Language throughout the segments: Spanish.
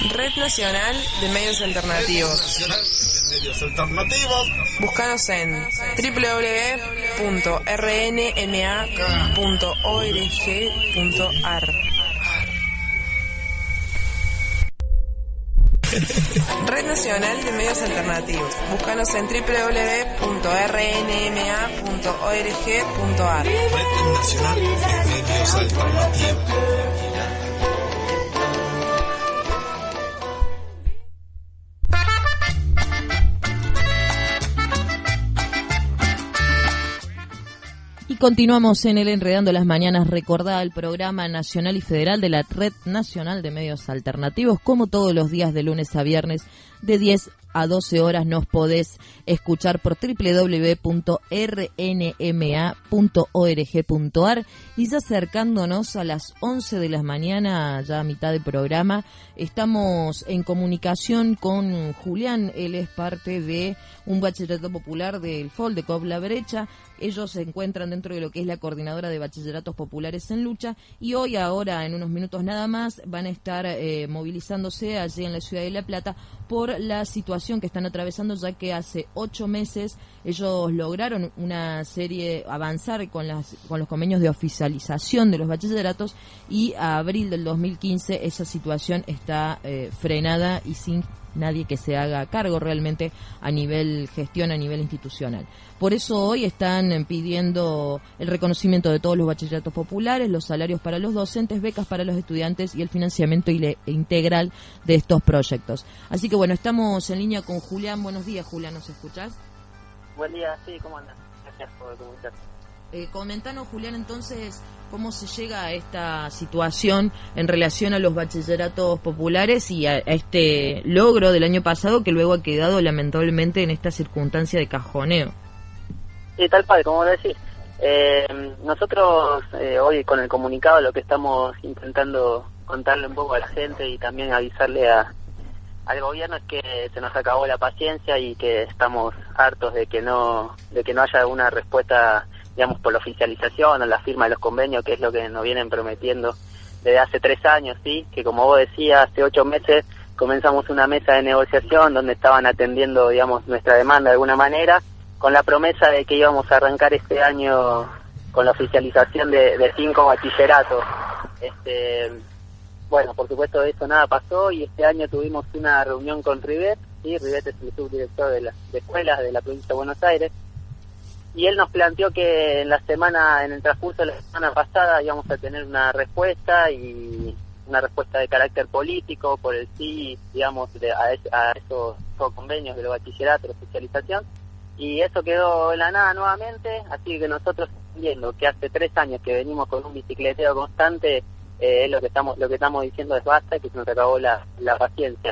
Red Nacional de Medios Alternativos. Búscanos en www.rnma.org.ar. Red Nacional de Medios Alternativos. Búscanos en www.rnma.org.ar. Red Nacional de Medios Alternativos. Y continuamos en el Enredando las Mañanas. Recordá el programa nacional y federal de la Red Nacional de Medios Alternativos. Como todos los días de lunes a viernes de 10 a 12 horas nos podés escuchar por www.rnma.org.ar. Y ya acercándonos a las 11 de la mañana, ya a mitad del programa, estamos en comunicación con Julián. Él es parte de un bachillerato popular del FOL de COP La Brecha. Ellos se encuentran dentro de lo que es la Coordinadora de Bachilleratos Populares en Lucha, y hoy, ahora, en unos minutos nada más, van a estar movilizándose allí en la ciudad de La Plata por la situación que están atravesando, ya que hace 8 meses ellos lograron avanzar con los convenios de oficialización de los bachilleratos, y a abril del 2015 esa situación está frenada y sin nadie que se haga cargo realmente a nivel gestión, a nivel institucional. Por eso hoy están pidiendo el reconocimiento de todos los bachilleratos populares, los salarios para los docentes, becas para los estudiantes y el financiamiento integral de estos proyectos. Así que bueno, estamos en línea con Julián. Buenos días, Julián, ¿nos escuchás? Buen día, sí, ¿cómo andas? Gracias por comunicarte. Comentanos, Julián, entonces, cómo se llega a esta situación en relación a los bachilleratos populares y a este logro del año pasado que luego ha quedado lamentablemente en esta circunstancia de cajoneo. Sí, tal cual, como decís. Nosotros hoy con el comunicado lo que estamos intentando contarle un poco a la gente y también avisarle al gobierno es que se nos acabó la paciencia y que estamos hartos de que no haya una respuesta, digamos, por la oficialización o la firma de los convenios, que es lo que nos vienen prometiendo desde hace 3 años, ¿sí? Que como vos decías, hace 8 meses comenzamos una mesa de negociación donde estaban atendiendo, digamos, nuestra demanda de alguna manera, con la promesa de que íbamos a arrancar este año con la oficialización de 5 bachilleratos. Bueno, por supuesto de eso nada pasó, y este año tuvimos una reunión con Rivet, ¿sí? Rivet es el subdirector de escuelas de la provincia de Buenos Aires, y él nos planteó que en el transcurso de la semana pasada íbamos a tener una respuesta, y una respuesta de carácter político por el sí, digamos, a esos convenios de los bachilleratos, la oficialización, y eso quedó en la nada nuevamente. Así que nosotros, viendo que hace 3 años que venimos con un bicicleteo constante, lo que estamos diciendo es basta, que se nos acabó la paciencia.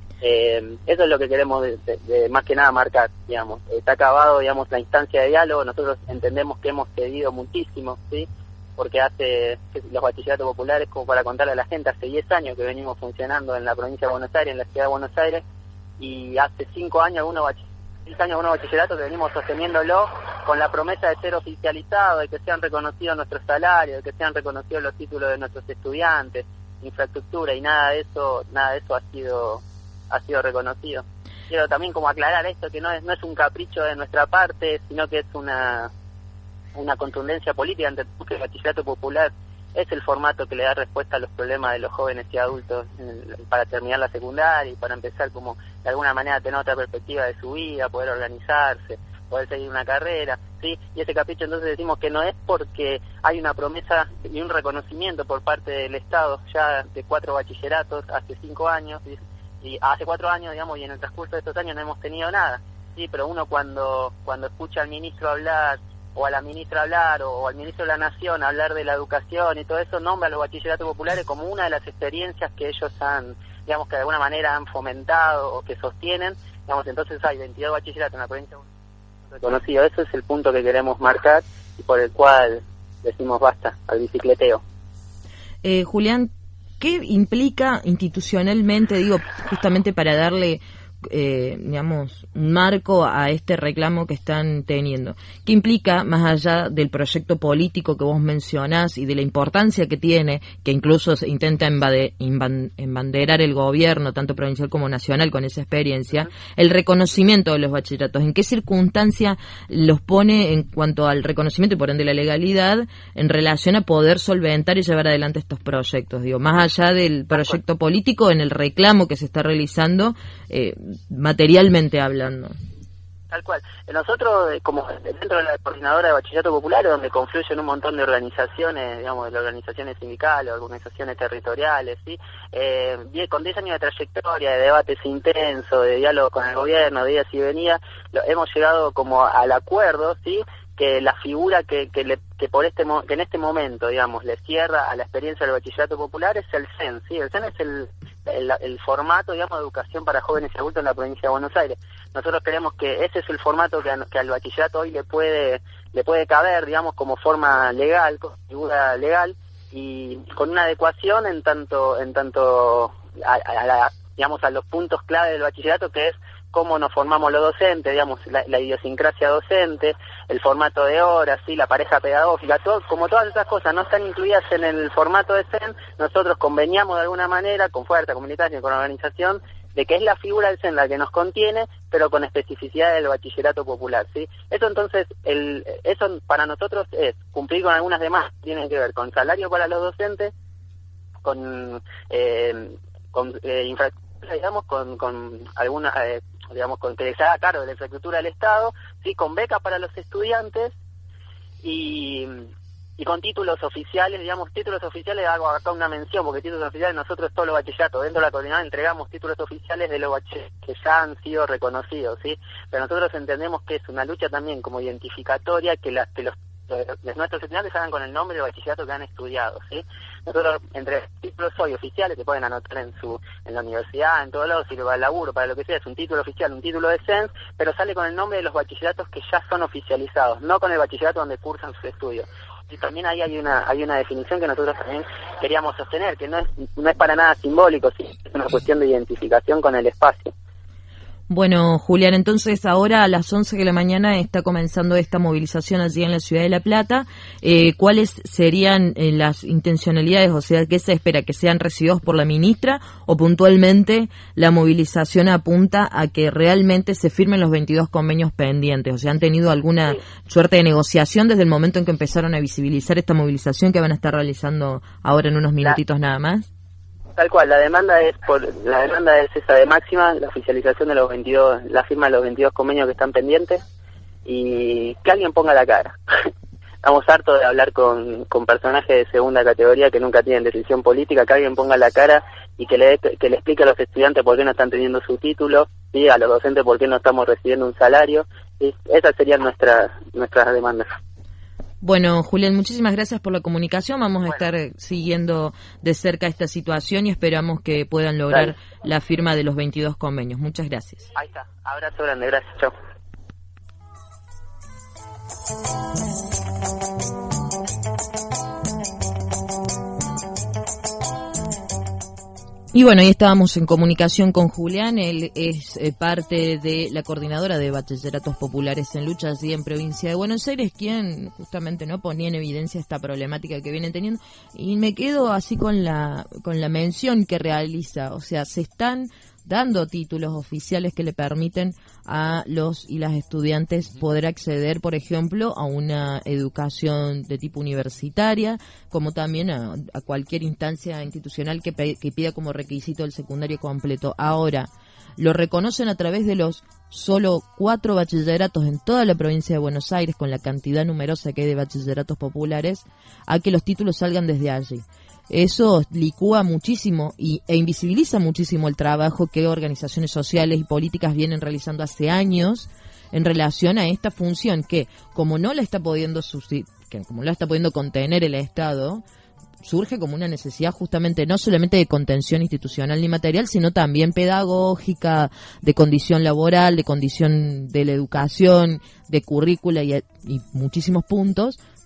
Eso es lo que queremos de más que nada marcar, digamos. Está acabado, digamos, la instancia de diálogo. Nosotros entendemos que hemos cedido muchísimo, ¿sí? Porque los bachilleratos populares, como para contarle a la gente, hace 10 años que venimos funcionando en la provincia de Buenos Aires, en la ciudad de Buenos Aires, y hace 5 años, 6 años unos bachilleratos que venimos sosteniéndolo con la promesa de ser oficializado, de que sean reconocidos nuestros salarios, de que sean reconocidos los títulos de nuestros estudiantes, infraestructura, y nada de eso ha sido reconocido. Quiero también como aclarar esto, que no es un capricho de nuestra parte, sino que es una contundencia política. Ante todo, que el bachillerato popular es el formato que le da respuesta a los problemas de los jóvenes y adultos para terminar la secundaria y para empezar como de alguna manera a tener otra perspectiva de su vida, poder organizarse, poder seguir una carrera, ¿sí? Y ese capricho entonces decimos que no es porque hay una promesa y un reconocimiento por parte del Estado ya de 4 bachilleratos hace 5 años, y hace 4 años, digamos, y en el transcurso de estos años no hemos tenido nada, sí, pero uno cuando escucha al ministro hablar, o a la ministra hablar, o al ministro de la Nación hablar de la educación y todo eso, nombra a los bachilleratos populares como una de las experiencias que ellos digamos, que de alguna manera han fomentado o que sostienen, digamos. Entonces hay 22 bachilleratos en la provincia reconocido. Ese es el punto que queremos marcar y por el cual decimos basta al bicicleteo. Julián, ¿qué implica institucionalmente, digo, justamente para darle digamos, un marco a este reclamo que están teniendo, que implica, más allá del proyecto político que vos mencionás y de la importancia que tiene, que incluso se intenta embanderar el gobierno, tanto provincial como nacional, con esa experiencia, el reconocimiento de los bachilleratos. ¿En qué circunstancia los pone en cuanto al reconocimiento y por ende la legalidad en relación a poder solventar y llevar adelante estos proyectos? Digo, más allá del proyecto político, en el reclamo que se está realizando, materialmente hablando. Tal cual. Nosotros, como dentro de la coordinadora de Bachillerato Popular, donde confluyen un montón de organizaciones, digamos, de organizaciones sindicales, organizaciones territoriales, ¿sí? Con 10 años de trayectoria, de debates intensos, de diálogo con el gobierno, de idas y venidas, hemos llegado como al acuerdo, ¿sí?, que la figura que en este momento, digamos, le cierra a la experiencia del bachillerato popular es el CEN, ¿sí? El CEN es el formato, digamos, de educación para jóvenes y adultos en la provincia de Buenos Aires. Nosotros creemos que ese es el formato que al bachillerato hoy le puede caber, digamos, como forma legal, como figura legal, y con una adecuación en tanto digamos, a los puntos clave del bachillerato, que es cómo nos formamos los docentes, digamos, la idiosincrasia docente, el formato de horas, sí, la pareja pedagógica, como todas esas cosas no están incluidas en el formato de CEN, nosotros conveniamos de alguna manera, con fuerza, comunicación, con organización, de que es la figura del CEN la que nos contiene, pero con especificidad del bachillerato popular, ¿sí? Eso entonces, eso para nosotros es cumplir con algunas demás, tienen que ver con salario para los docentes, con infraestructura, digamos, con alguna, digamos, con que se haga cargo de la infraestructura del Estado, sí, con becas para los estudiantes y con títulos oficiales, digamos, títulos oficiales, hago acá una mención, porque títulos oficiales nosotros todos los bachilleratos, dentro de la coordinadora entregamos títulos oficiales de los bachilleros que ya han sido reconocidos, ¿sí? Pero nosotros entendemos que es una lucha también como identificatoria que nuestros estudiantes hagan con el nombre del bachillerato que han estudiado, ¿sí? Nosotros, entre títulos hoy oficiales que pueden anotar en la universidad, en todos lados, sirve para el laburo, para lo que sea, es un título oficial, un título de CENS, pero sale con el nombre de los bachilleratos que ya son oficializados, no con el bachillerato donde cursan sus estudios. Y también ahí hay una definición que nosotros también queríamos sostener, que no es para nada simbólico, sí, es una cuestión de identificación con el espacio. Bueno, Julián, entonces ahora a las 11 de la mañana está comenzando esta movilización allí en la ciudad de La Plata. ¿Cuáles serían las intencionalidades? O sea, ¿qué se espera? ¿Que sean recibidos por la ministra o puntualmente la movilización apunta a que realmente se firmen los 22 convenios pendientes? O sea, ¿han tenido alguna suerte de negociación desde el momento en que empezaron a visibilizar esta movilización que van a estar realizando ahora en unos minutitos nada más? Tal cual, la demanda es esa de máxima, la oficialización de los 22, la firma de los 22 convenios que están pendientes y que alguien ponga la cara. Estamos hartos de hablar con personajes de segunda categoría que nunca tienen decisión política, que alguien ponga la cara y que le explique a los estudiantes por qué no están teniendo su título, ¿sí? A los docentes por qué no estamos recibiendo un salario, ¿sí? Esas serían nuestras demandas. Bueno, Julián, muchísimas gracias por la comunicación. Vamos a estar siguiendo de cerca esta situación y esperamos que puedan lograr la firma de los 22 convenios. Muchas gracias. Ahí está. Abrazo grande. Gracias. Chao. Y bueno, ahí estábamos en comunicación con Julián, él es parte de la coordinadora de bachilleratos populares en lucha allí en provincia de Buenos Aires, quien justamente no ponía en evidencia esta problemática que vienen teniendo, y me quedo así con la mención que realiza, o sea, se están dando títulos oficiales que le permiten a los y las estudiantes poder acceder, por ejemplo, a una educación de tipo universitaria, como también a cualquier instancia institucional que pida como requisito el secundario completo. Ahora, lo reconocen a través de los solo 4 bachilleratos en toda la provincia de Buenos Aires, con la cantidad numerosa que hay de bachilleratos populares, a que los títulos salgan desde allí. Eso licúa muchísimo e invisibiliza muchísimo el trabajo que organizaciones sociales y políticas vienen realizando hace años en relación a esta función que, como no la está pudiendo contener el Estado, surge como una necesidad justamente no solamente de contención institucional ni material, sino también pedagógica, de condición laboral, de condición de la educación, de currícula y muchísimos puntos,